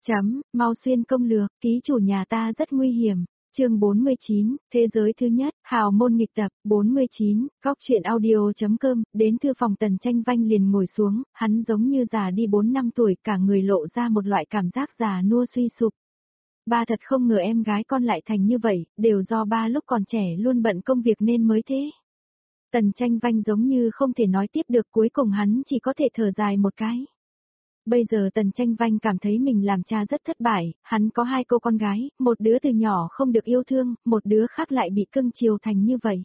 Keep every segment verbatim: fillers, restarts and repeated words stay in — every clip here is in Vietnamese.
Chấm, mau xuyên công lược, ký chủ nhà ta rất nguy hiểm. Chương bốn mươi chín, thế giới thứ nhất, hào môn nghịch tập, bốn mươi chín, góc truyện audio.com, đến thư phòng Tần Tranh Vanh liền ngồi xuống, hắn giống như già đi bốn năm tuổi, cả người lộ ra một loại cảm giác già nua suy sụp. Ba thật không ngờ em gái con lại thành như vậy, đều do ba lúc còn trẻ luôn bận công việc nên mới thế. Tần Tranh Vanh giống như không thể nói tiếp được, cuối cùng hắn chỉ có thể thở dài một cái. Bây giờ Tần Tranh Vanh cảm thấy mình làm cha rất thất bại, hắn có hai cô con gái, một đứa từ nhỏ không được yêu thương, một đứa khác lại bị cưng chiều thành như vậy.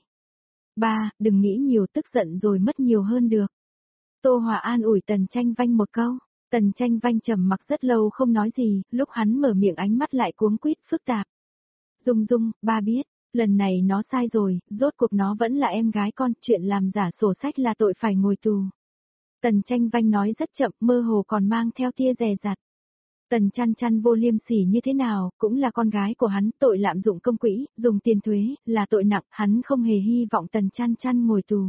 Ba, đừng nghĩ nhiều, tức giận rồi mất nhiều hơn được. Tô Hòa an ủi Tần Tranh Vanh một câu. Tần Tranh Vanh trầm mặc rất lâu không nói gì, lúc hắn mở miệng ánh mắt lại cuống quýt phức tạp. Dung Dung, ba biết, lần này nó sai rồi, rốt cuộc nó vẫn là em gái con, chuyện làm giả sổ sách là tội phải ngồi tù. Tần Tranh Vanh nói rất chậm, mơ hồ còn mang theo tia dè dặt. Tần Chăn Chăn vô liêm sỉ như thế nào, cũng là con gái của hắn, tội lạm dụng công quỹ, dùng tiền thuế, là tội nặng, hắn không hề hy vọng Tần Chăn Chăn ngồi tù.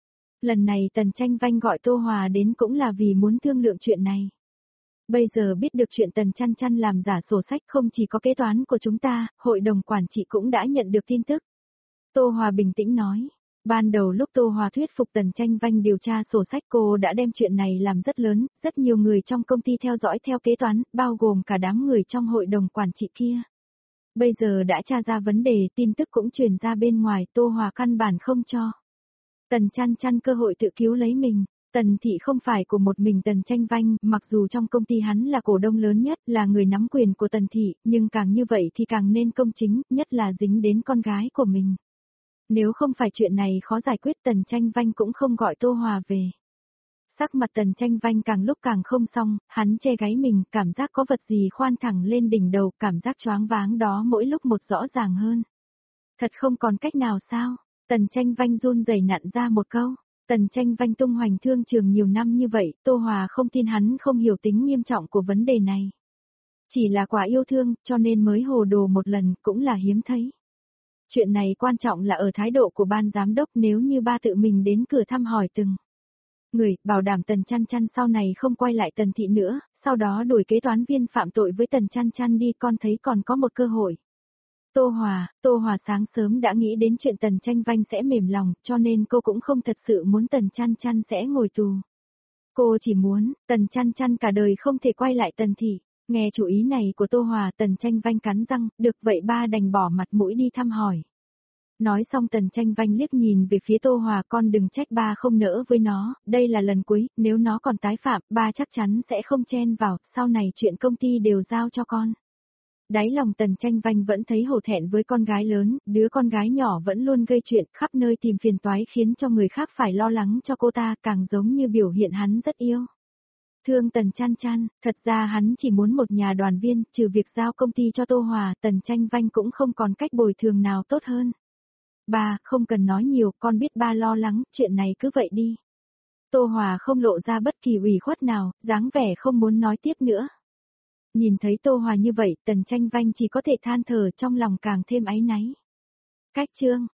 Lần này Tần Tranh Vanh gọi Tô Hòa đến cũng là vì muốn thương lượng chuyện này. Bây giờ biết được chuyện Tần Chăn Chăn làm giả sổ sách không chỉ có kế toán của chúng ta, hội đồng quản trị cũng đã nhận được tin tức. Tô Hòa bình tĩnh nói. Ban đầu lúc Tô Hòa thuyết phục Tần Tranh Vanh điều tra sổ sách, cô đã đem chuyện này làm rất lớn, rất nhiều người trong công ty theo dõi theo kế toán, bao gồm cả đám người trong hội đồng quản trị kia. Bây giờ đã tra ra vấn đề, tin tức cũng truyền ra bên ngoài, Tô Hòa căn bản không cho Tần Chăn Chăn cơ hội tự cứu lấy mình. Tần Thị không phải của một mình Tần Tranh Vanh, mặc dù trong công ty hắn là cổ đông lớn nhất, là người nắm quyền của Tần Thị, nhưng càng như vậy thì càng nên công chính, nhất là dính đến con gái của mình. Nếu không phải chuyện này khó giải quyết, Tần Tranh Vanh cũng không gọi Tô Hòa về. Sắc mặt Tần Tranh Vanh càng lúc càng không xong, hắn che gáy mình, cảm giác có vật gì khoan thẳng lên đỉnh đầu, cảm giác choáng váng đó mỗi lúc một rõ ràng hơn. Thật không còn cách nào sao? Tần Tranh Vanh run rẩy nặn ra một câu. Tần Tranh Vanh tung hoành thương trường nhiều năm như vậy, Tô Hòa không tin hắn không hiểu tính nghiêm trọng của vấn đề này. Chỉ là quả yêu thương, cho nên mới hồ đồ một lần, cũng là hiếm thấy. Chuyện này quan trọng là ở thái độ của ban giám đốc, nếu như ba tự mình đến cửa thăm hỏi từng người, bảo đảm Tần Chăn Chăn sau này không quay lại Tần Thị nữa, sau đó đuổi kế toán viên phạm tội với Tần Chăn Chăn đi, con thấy còn có một cơ hội. Tô Hòa, Tô Hòa sáng sớm đã nghĩ đến chuyện Tần Tranh Vanh sẽ mềm lòng, cho nên cô cũng không thật sự muốn Tần Chăn Chăn sẽ ngồi tù. Cô chỉ muốn, Tần Chăn Chăn cả đời không thể quay lại Tần Thị. Nghe chủ ý này của Tô Hòa, Tần Tranh Vanh cắn răng, được vậy ba đành bỏ mặt mũi đi thăm hỏi. Nói xong Tần Tranh Vanh liếc nhìn về phía Tô Hòa, con đừng trách ba không nỡ với nó, đây là lần cuối, nếu nó còn tái phạm, ba chắc chắn sẽ không chen vào, sau này chuyện công ty đều giao cho con. Đáy lòng Tần Tranh Vanh vẫn thấy hổ thẹn với con gái lớn, đứa con gái nhỏ vẫn luôn gây chuyện, khắp nơi tìm phiền toái khiến cho người khác phải lo lắng cho cô ta, càng giống như biểu hiện hắn rất yêu thương Tần Chăn Chăn. Thật ra hắn chỉ muốn một nhà đoàn viên, trừ việc giao công ty cho Tô Hòa, Tần Tranh Vanh cũng không còn cách bồi thường nào tốt hơn. Ba, không cần nói nhiều, con biết ba lo lắng, chuyện này cứ vậy đi. Tô Hòa không lộ ra bất kỳ ủy khuất nào, dáng vẻ không muốn nói tiếp nữa. Nhìn thấy Tô Hòa như vậy, Tần Tranh Vanh chỉ có thể than thở, trong lòng càng thêm áy náy. Cách chương